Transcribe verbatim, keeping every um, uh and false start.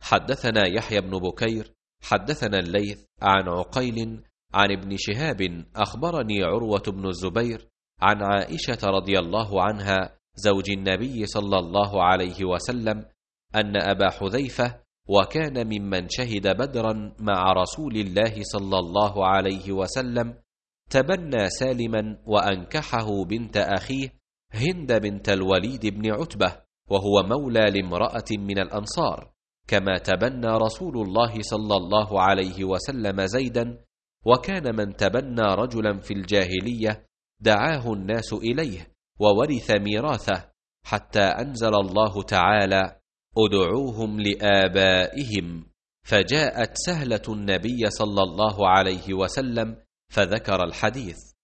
حدثنا يحيى بن بكير حدثنا الليث عن عقيل عن ابن شهاب أخبرني عروة بن الزبير عن عائشة رضي الله عنها زوج النبي صلى الله عليه وسلم أن أبا حذيفة وكان ممن شهد بدرا مع رسول الله صلى الله عليه وسلم تبنى سالما وأنكحه بنت أخيه هند بنت الوليد بن عتبة وهو مولى لامرأة من الأنصار، كما تبنى رسول الله صلى الله عليه وسلم زيدا، وكان من تبنى رجلا في الجاهلية دعاه الناس إليه وورث ميراثه، حتى أنزل الله تعالى: ادعوهم لآبائهم، فجاءت سهلة النبي صلى الله عليه وسلم فذكر الحديث.